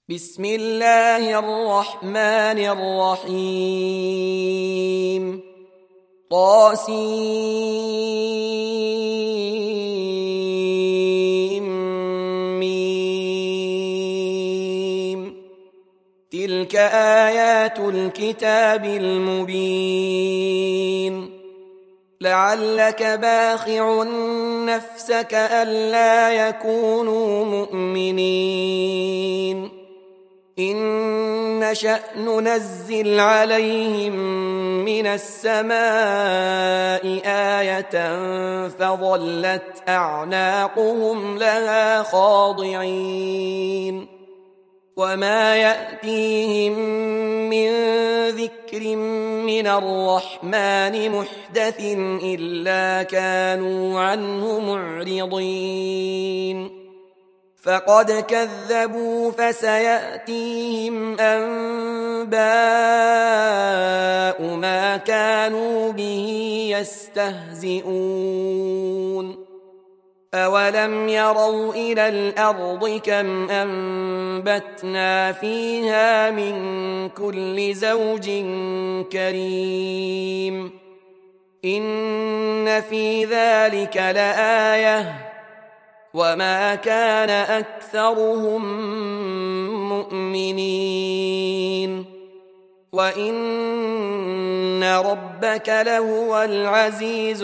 بسم الله الرحمن الرحيم طاسيم تلك آيات الكتاب المبين لعلك باخع نفسك ألا يكونوا مؤمنين إن نشأ ننزل عليهم من السماء آية فظلت أعناقهم لها خاضعين وما يأتيهم من ذكر من الرحمن محدث إلا كانوا عنه معرضين فقد كذبوا فسيأتيهم أنباء ما كانوا به يستهزئون أولم يروا إلى الأرض كم أنبتنا فيها من كل زوج كريم إن في ذلك لآية وما كان أكثرهم مؤمنين وإن ربك لهو العزيز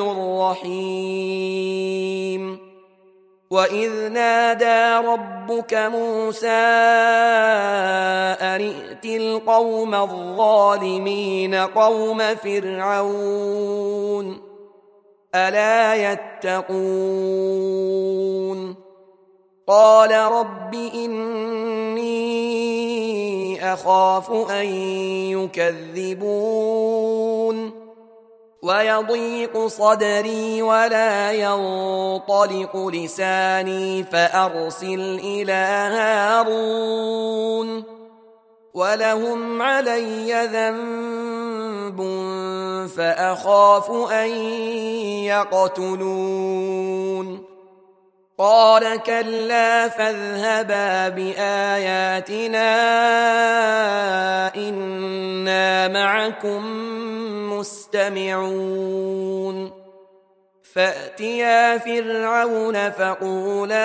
الرحيم وإذ نادى ربك موسى أن ائت القوم الظالمين قوم فرعون ألا يتقون قال رب إني أخاف أن يكذبون ويضيق صدري ولا ينطلق لساني فأرسل إلى هارون ولهم علي ذنب فأخاف أن يقتلون قال كلا فاذهبا بآياتنا إنا معكم مستمعون فأتيا فرعون فقولا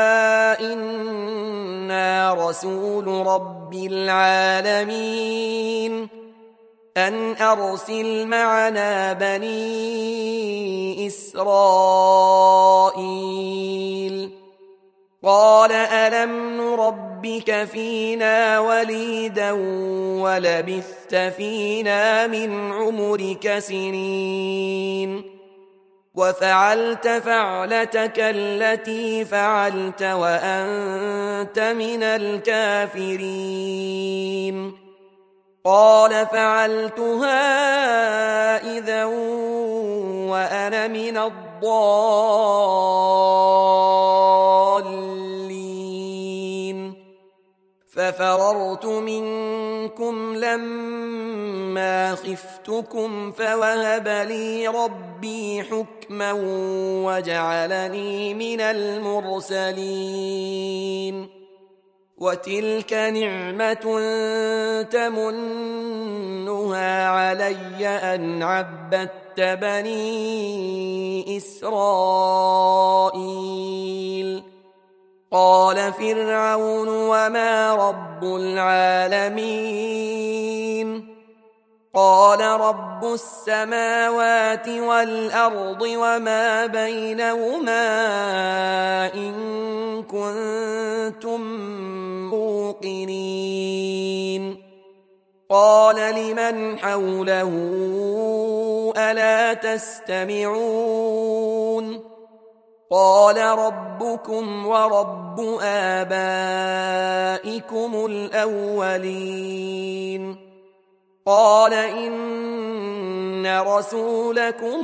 إنا رسول رب العالمين أن أرسل معنا بني إسرائيل قال ألم نربك فينا وليدا ولبثت فينا من عمرك سنين وفعلت فعلتك التي فعلت وأنت من الكافرين قال فعلتها إذا وأنا من الضالين ففررت منكم لما خفتكم فوهب لي ربي حكما وجعلني من المرسلين وتلك نعمة تمنها علي أن عبدت بني إسرائيل قال فرعون وما رب العالمين قال رب السماوات والأرض وما بينهما إن كنتم موقنين قال لمن حوله ألا تستمعون قال ربكم ورب آبائكم الأولين قال إن رسولكم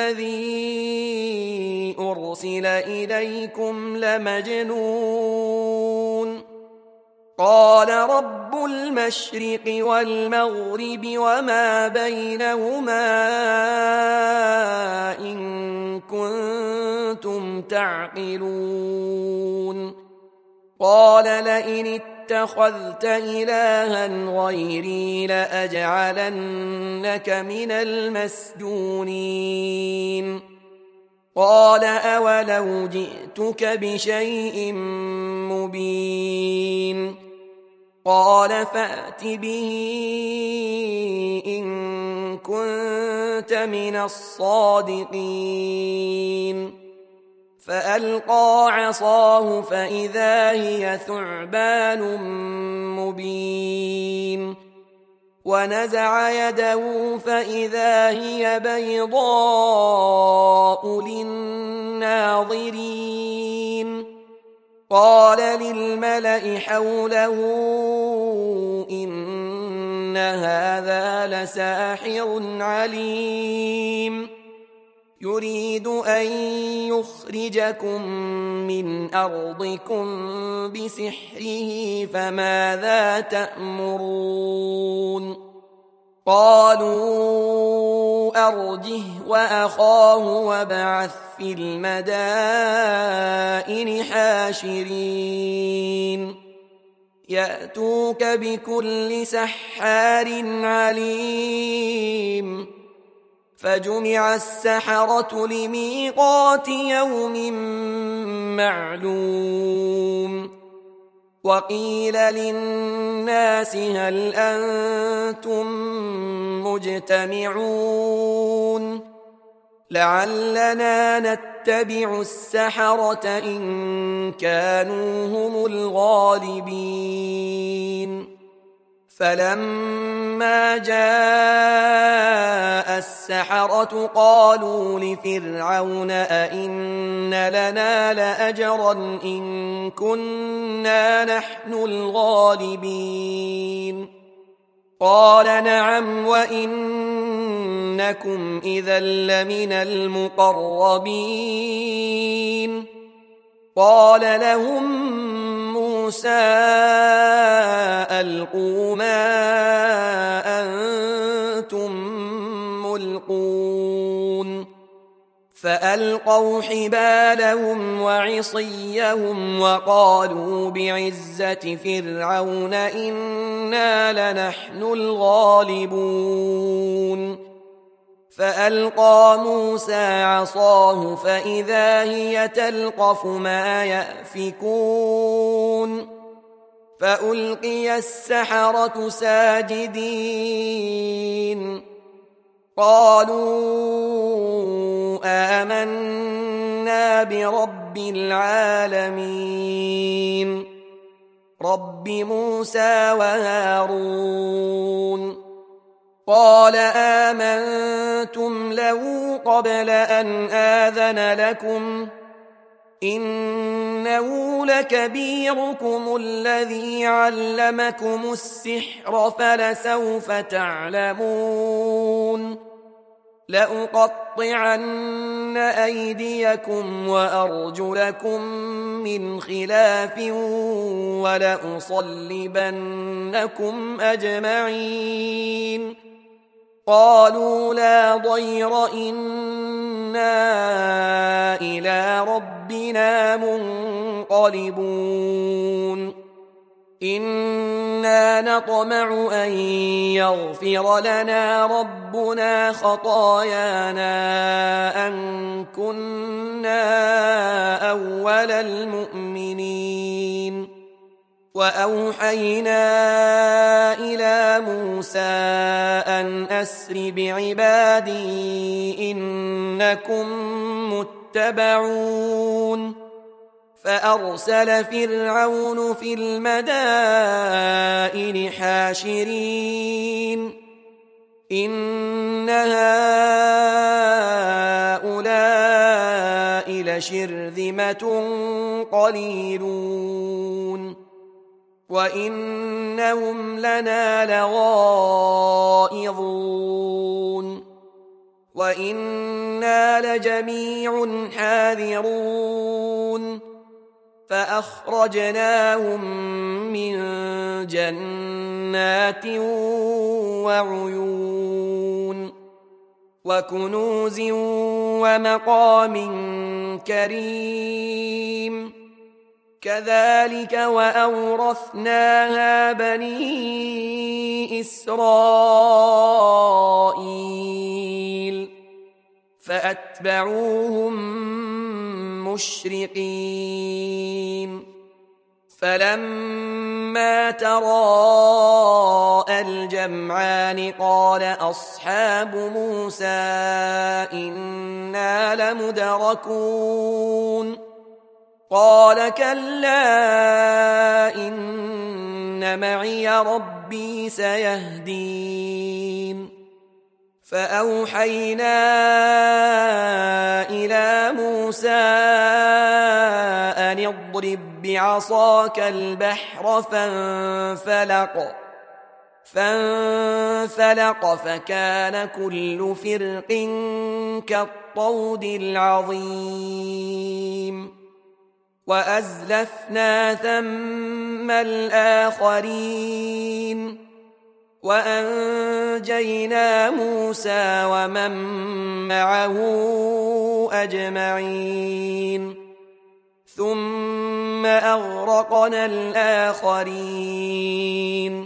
الذي أرسل إليكم لمجنون قال رب المشرق والمغرب وما بينهما إن كنتم تعقلون قال لئن اتخذت إلها غيري لأجعلنك من المسجونين قال أولو جئتك بشيء مبين قال فأت به إن كنت من الصادقين فألقى عصاه فإذا هي ثعبان مبين ونزع يده فإذا هي بيضاء للناظرين قال للملأ حوله إن هذا لساحر عليم يريد أن يخرجكم من أرضكم بسحره فماذا تأمرون قالوا أرجه وأخاه وابعث في المدائن حاشرين يأتوك بكل سحار عليم فجمع السحرة لميقات يوم معلوم وقيل للناس هل أنتم مجتمعون لعلنا نتبع السحرة إن كانوا هم الغالبين فلما جاء السحرة قالوا لفرعون أئن لنا لأجرا إن كنا نحن الغالبين قال نعم وإنكم إذا لمن المقربين قال لهم موسى ألقوا ما أنتم ملقون فألقوا حبالهم وعصيهم وقالوا بعزة فرعون إنا لنحن الغالبون فألقى موسى عصاه فإذا هي تلقف ما يأفكون فألقي السحرة ساجدين قالوا آمنا برب العالمين رب موسى وهارون قال آمنتم له قبل أن آذن لكم إنه لكبيركم الذي علمكم السحر فلسوف تعلمون لأقطعن أيديكم وأرجلكم من خلاف ولأصلبنكم أجمعين قالوا لا ضير إنا إلى ربنا منقلبون إنا نطمع أن يغفر لنا ربنا خطايانا أن كنا أول المؤمنين وأوحينا إلى موسى أن أسر بعبادي إنكم متبعون فأرسل فرعون في المدائن حاشرين إن هؤلاء لشرذمة قليلون وإنهم لنا لغائظون وإنا لجميع حاذرون فأخرجناهم من جنات وعيون وكنوز ومقام كريم كذلك وأورثناها بني إسرائيل فأتبعوهم مشرقين فلما تراءى الجمعان قال أصحاب موسى إنا لمدركون قال كلا إن معي ربي سيهدين فأوحينا إلى موسى أن اضرب بعصاك البحر فانفلق فكان كل فرق كالطود العظيم وأزلفنا ثم الآخرين وأنجينا موسى ومن معه أجمعين ثم أغرقنا الآخرين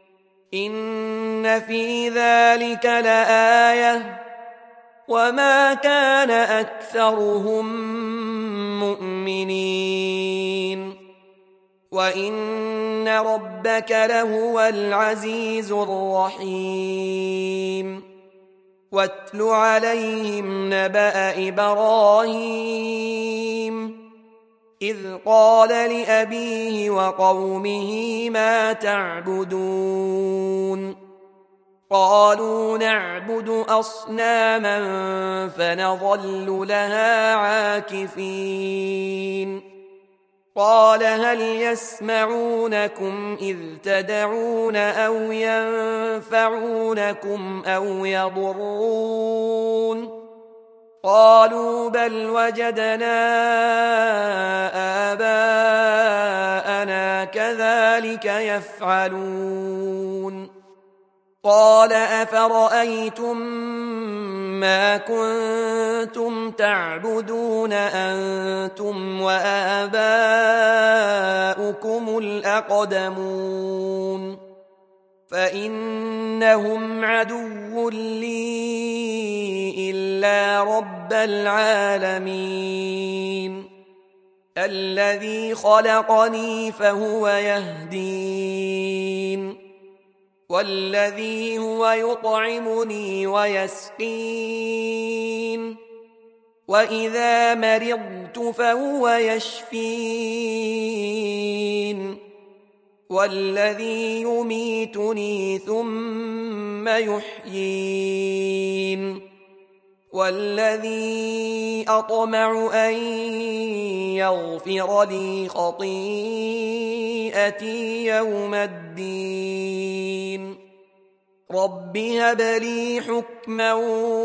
إن في ذلك لآية وما كان أكثرهم مؤمنين وإن ربك لهو العزيز الرحيم واتل عليهم نبأ إبراهيم إذ قال لأبيه وقومه ما تعبدون قالوا نعبد أصناما فنظل لها عاكفين قال هل يسمعونكم إذ تدعون أو ينفعونكم أو يضرون قالوا بل وجدنا آباءنا كذلك يفعلون قال أفرأيتم ما كنتم تعبدون أنتم وآباؤكم الأقدمون فإنهم عدو لي إلا رب العالمين الذي خلقني فهو يهدين والذي هو يطعمني ويسقين وإذا مرضت فهو يشفين والذي يميتني ثم يحيين والذي أطمع أن يغفر لي خطيئتي يوم الدين رب هب لي حكما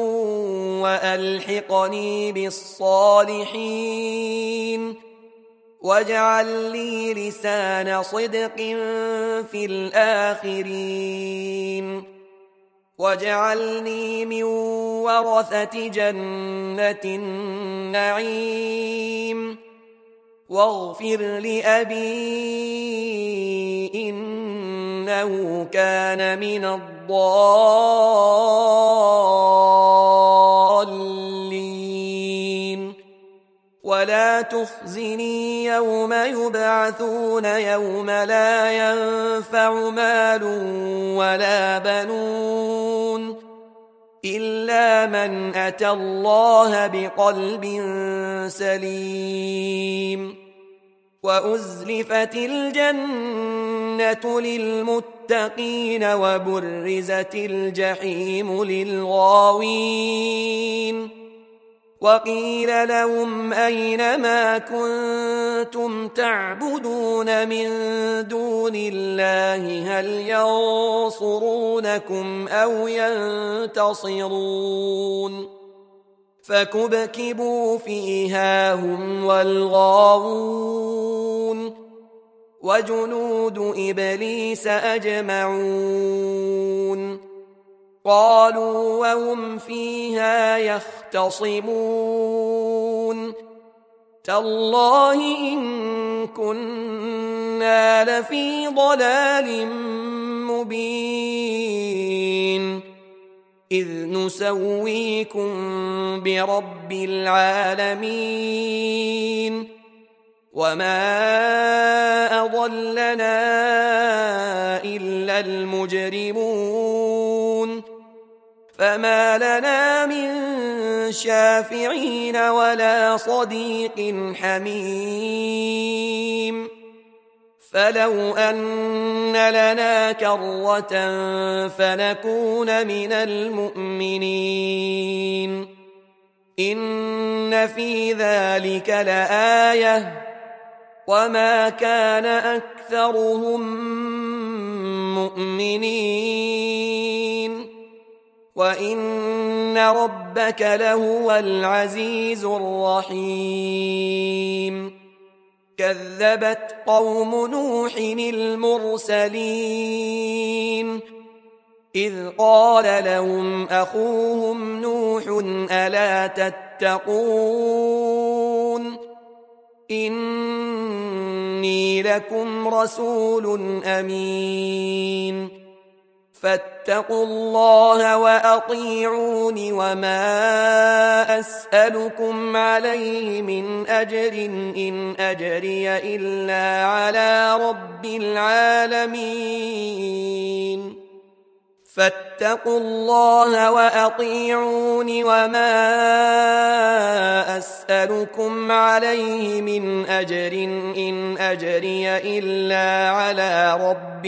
وألحقني بالصالحين واجعل لي لسان صدق في الآخرين واجعلني من ورثة جنة النعيم واغفر لأبي إنه كان من الضالين ولا تخزني يوم يبعثون يوم لا ينفع مال ولا بنون إلا من أتى الله بقلب سليم وأزلفت الجنة للمتقين وبرزت الجحيم للغاوين وقيل لهم أين ما كنتم تعبدون من دون الله هل ينصرونكم أو ينتصرون فكبكبوا فيها هم والغاوون وجنود إبليس أجمعون قالوا وهم فيها يختصمون تالله إن كنا لفي ضلال مبين إذ نسويكم برب العالمين وما أضلنا إلا المجرمون فما لنا من شافعين ولا صديق حميم فلو أن لنا كرة فنكون من المؤمنين إن في ذلك لآية وما كان أكثرهم مؤمنين وإن ربك لهو العزيز الرحيم كذبت قوم نوح المرسلين إذ قال لهم أخوهم نوح ألا تتقون إني لكم رسول أمين فاتقوا الله وأطيعون وما أسألكم عليه من أجر إن أجري إلا على رب العالمين فاتقوا الله وأطيعون وما أسألكم عليه من أجر إن أجري إلا على رب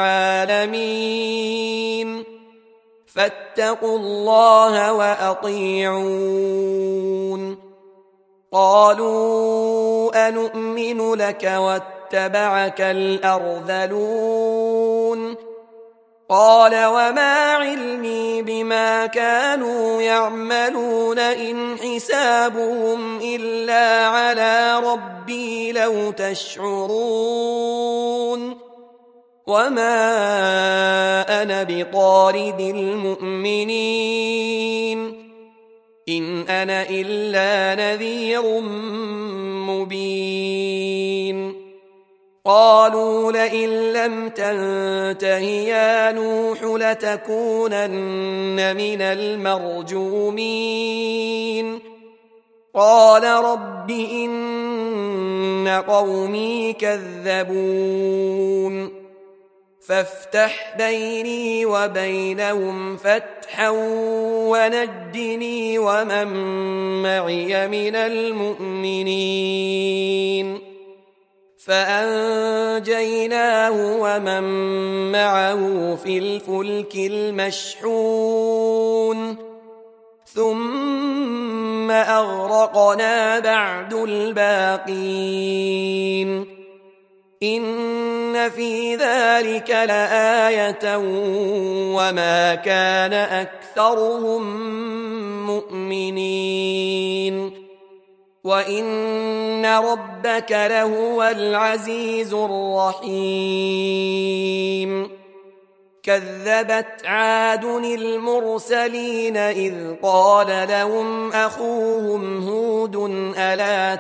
العالمين فاتقوا الله وأطيعون قالوا أنؤمن لك واتبعك الأرذلون قال وما علمي بما كانوا يعملون إن حسابهم إلا على ربي لو تشعرون وما أنا بطارد المؤمنين إن أنا إلا نذير مبين قالوا لئن لم تنته يا نوح لتكونن من المرجومين قال رب إن قومي كذبون فافتح بيني وبينهم فتحا ونجني ومن معي من المؤمنين فأنجيناه ومن معه في الفلك المشحون ثم أغرقنا بعد الباقين إن في ذلك لآية وما كان أكثرهم مؤمنين وإن ربك لهو العزيز الرحيم كذبت عاد المرسلين إذ قال لهم أخوهم هود ألا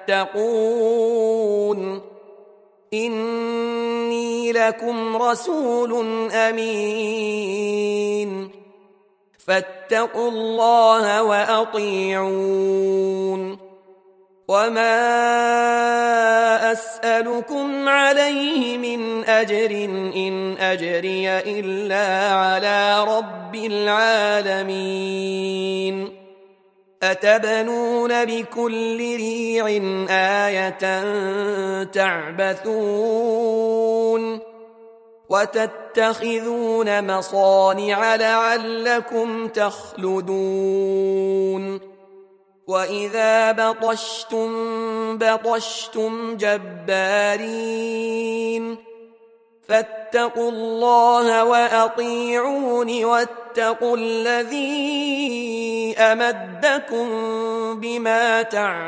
تتقون إني لكم رسول أمين فاتقوا الله وأطيعون وما أسألكم عليه من أجر إن أجري إلا على رب العالمين أتبنون بكل ريع آية تعبثون وتتخذون مصانع لعلكم تخلدون وإذا بطشتم جبارين فاتقوا الله وأطيعون واتقوا الذي أمدكم بما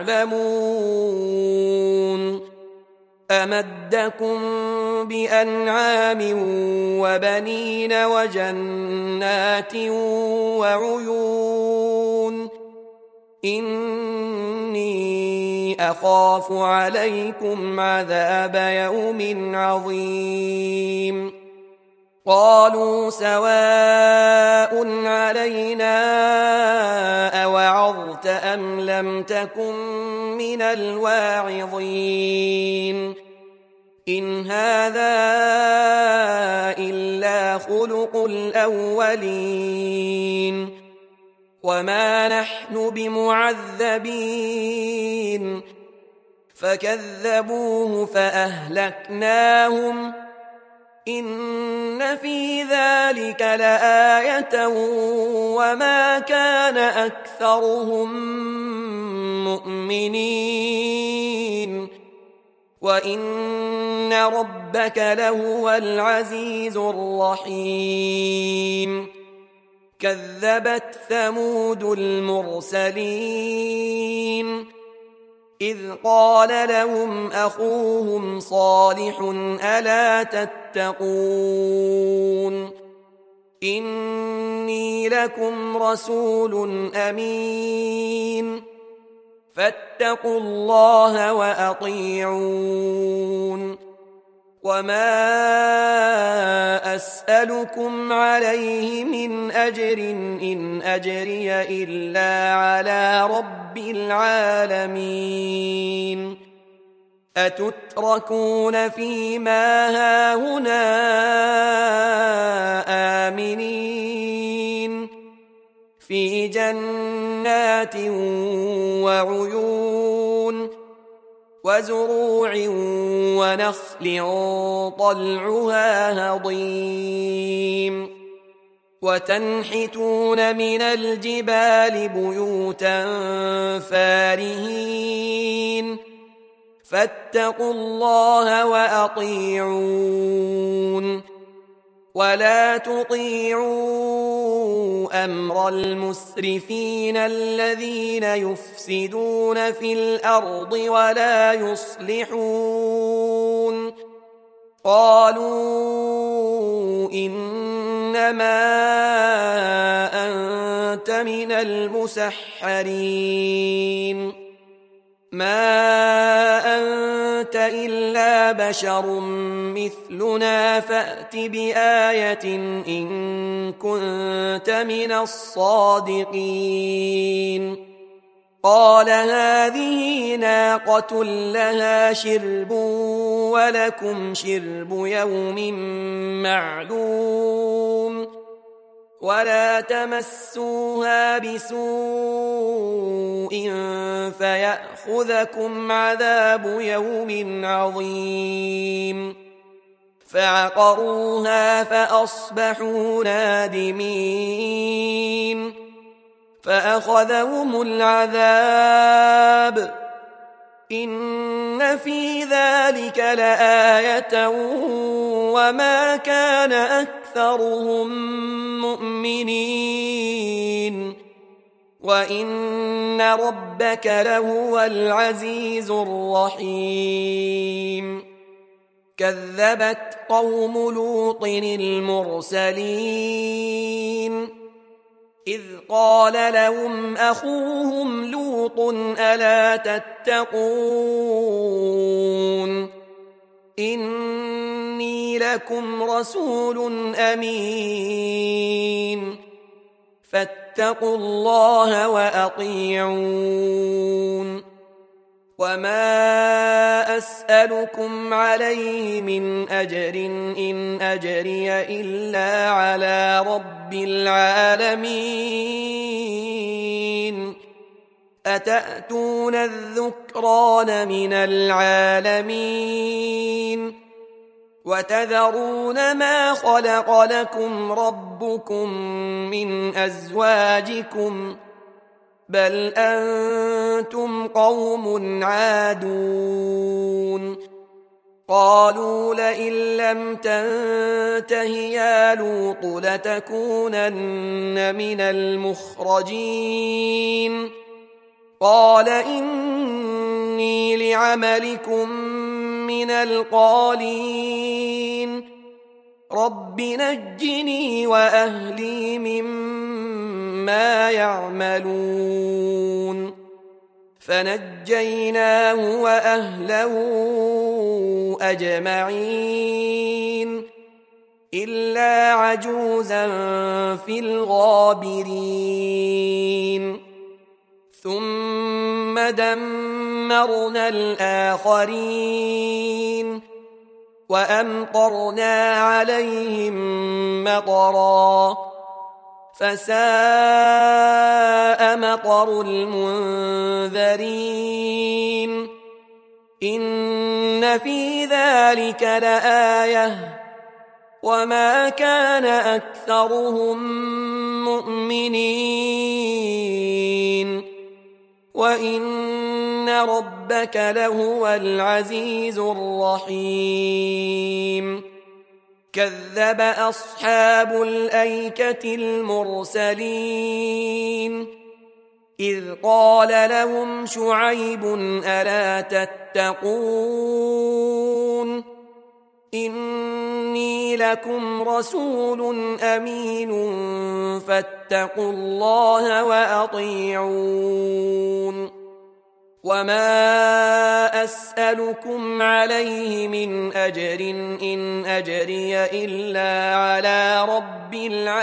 تعلمون أمدكم بأنعام وبنين وجنات وعيون إني أخاف عليكم عذاب يوم عظيم قالوا سواء علينا أوعظت أم لم تكن من الواعظين إن هذا إلا خلق الأولين وما نحن بمعذبين فكذبوه فأهلكناهم إن في ذلك لآية وما كان أكثرهم مؤمنين وإن ربك لهو العزيز الرحيم كذبت ثمود المرسلين إذ قال لهم أخوهم صالح ألا تتقون إني لكم رسول أمين فاتقوا الله وأطيعون وما أسألكم عليه من أجر إن أجري إلا على رب العالمين أتتركون فيما هاهنا آمنين في جنات وعيون وزروع ونخل طلعها هضيم وتنحتون من الجبال بيوتا فارهين فاتقوا الله وأطيعون ولا تطيعوا أمر المسرفين الذين يفسدون في الأرض ولا يصلحون قالوا إنما أنت من المسحرين ما أنت إلا بشر مثلنا فأت بآية إن كنت من الصادقين قال هذه ناقة لها شرب ولكم شرب يوم معلوم ولا تمسوها بسوء فيأخذكم عذاب يوم عظيم فعقروها فأصبحوا نادمين فأخذهم العذاب إن في ذلك لآية وما كان أكثرهم مؤمنين وإن ربك لهو العزيز الرحيم كذبت قوم لوط المرسلين إذ قال لهم أخوهم لوط ألا تتقون إني لكم رسول أمين فاتقوا الله وأطيعون وما أسألكم عليه من أجر إن أجري إلا على رب العالمين أتأتون الذكران من العالمين وتذرون ما خلق لكم ربكم من أزواجكم بل أنتم قوم عادون قالوا لئن لم تنته يا لوط لتكونن من المخرجين قال إني لعملكم من القالين رب نجني وأهلي مما يعملون فنجيناه فنجيناه وأهله أجمعين إلا عجوزا في الغابرين ثم دمرنا الآخرين وأمطرنا عليهم مطرا فساء مطر المنذرين إن في ذلك لآية وما كان أكثرهم مؤمنين وإن ربك لهو العزيز الرحيم كذب أصحاب الأيكة المرسلين إذ قال لهم شعيب ألا تتقون إني لكم رسول أمين فاتقوا الله وأطيعون وما أسألكم عليه من أجر إن أجري إلا على رب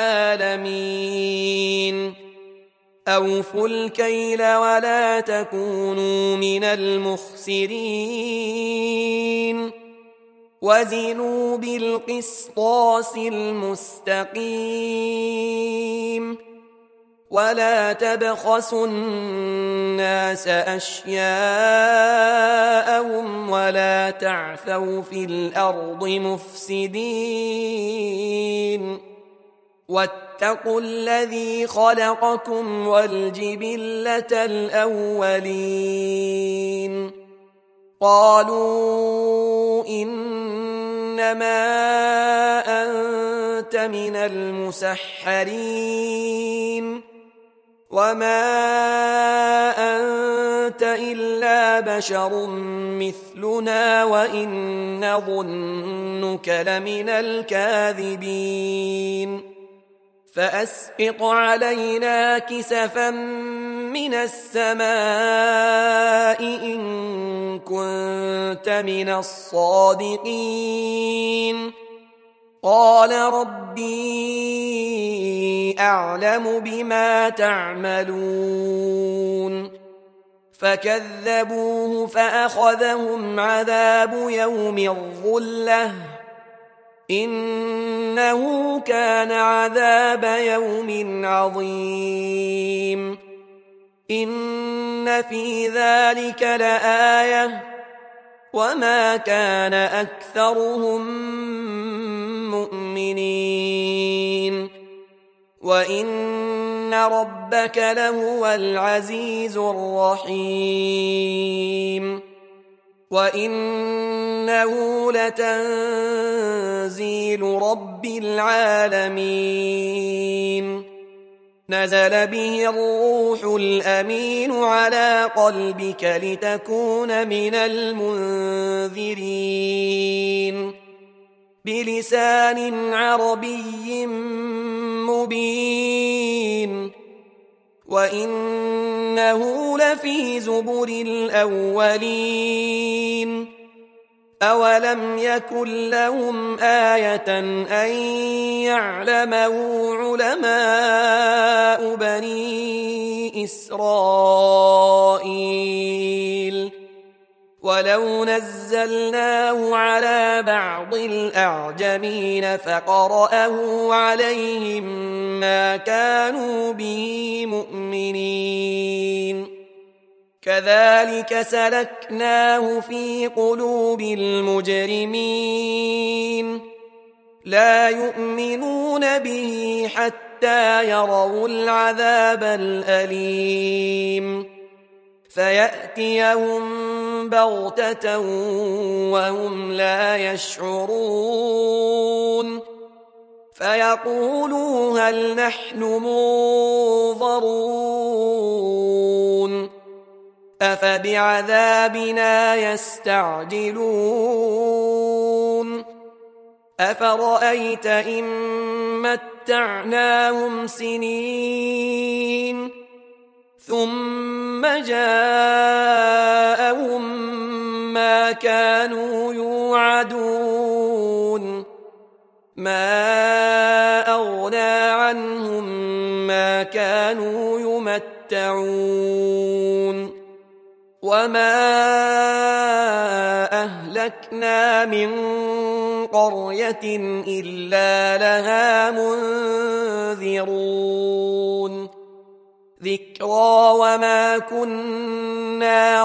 العالمين أوفوا الكيل ولا تكونوا من المخسرين وزنوا بالقسطاس المستقيم ولا تبخسوا الناس أشياءهم ولا تعثوا في الأرض مفسدين واتقوا الذي خلقكم والجبلة الأولين قالوا إنما أنت من المسحرين وما أنت إلا بشر مثلنا وإن نظنك لمن الكاذبين فأسقط علينا كسفا من السماء إن كنت من الصادقين قال ربي أعلم بما تعملون فكذبوه فأخذهم عذاب يوم الظلة إنه كان عذاب يوم عظيم إن في ذلك لآية وما كان أكثرهم مؤمنين وإن ربك لهو العزيز الرحيم وإنه لتنزيل رب العالمين نزل به الروح الأمين على قلبك لتكون من المنذرين بلسان عربي مبين وإنه لفي زبر الأولين أولم يكن لهم آية أن يعلمه علماء بني إسرائيل ولو نزلناه على بعض الأعجمين فقرأه عليهم ما كانوا به مؤمنين كذلك سلكناه في قلوب المجرمين لا يؤمنون به حتى يروا العذاب الأليم فيأتيهم بغتة وهم لا يشعرون فيقولوا هل نحن منظرون أفبعذابنا يستعجلون أفرأيت إن متعناهم سنين ثم جاءهم ما كانوا يوعدون ما أغنى عنهم ما كانوا يمتعون وما أهلكنا من قرية إلا لها منذرون ذكرى وما كنا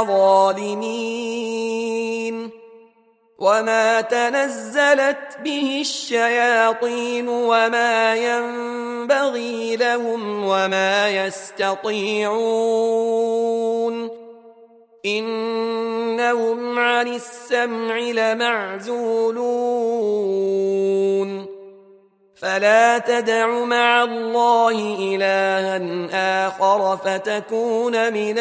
ظالمين وما تنزلت به الشياطين وما ينبغي لهم وما يستطيعون إنهم عن السمع لمعزولون فلا تدع مع الله إلها آخر فتكون من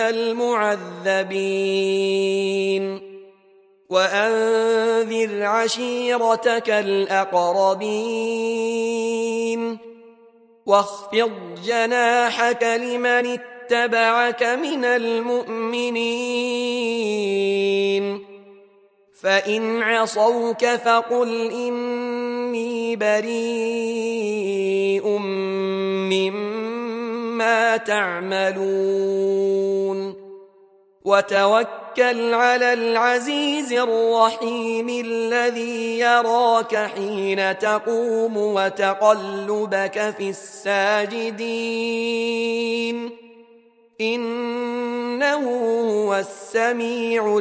المعذبين وأنذر عشيرتك الأقربين واخفض جناحك لمن اتبعك من المؤمنين فإن عصوك فقل إني بريء مما تعملون وتوكل على العزيز الرحيم الذي يراك حين تقوم وتقلبك في الساجدين إنه هو السميع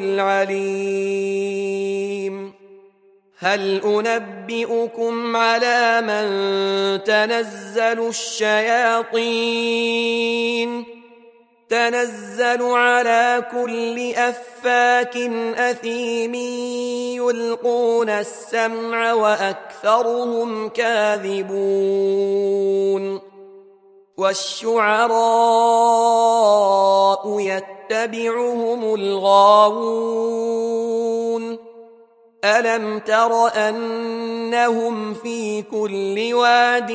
العليم هل أنبئكم على من تنزل الشياطين تنزل على كل أفاك أثيم يلقون السمع وأكثرهم كاذبون والشعراء يتبعهم الغاوون ألم تر أنهم في كل واد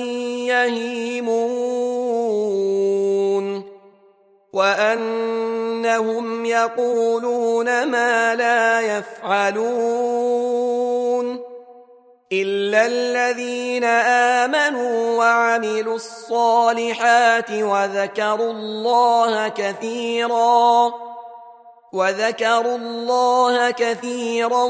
يهيمون وأنهم يقولون ما لا يفعلون إلا الذين آمنوا وعملوا الصالحات وذكروا الله كثيرا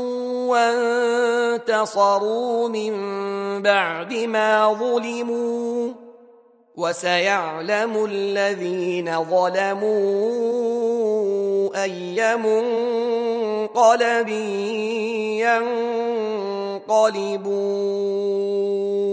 وانتصروا من بعد ما ظلموا وسيعلم الذين ظلموا أي منقلب ينقلبون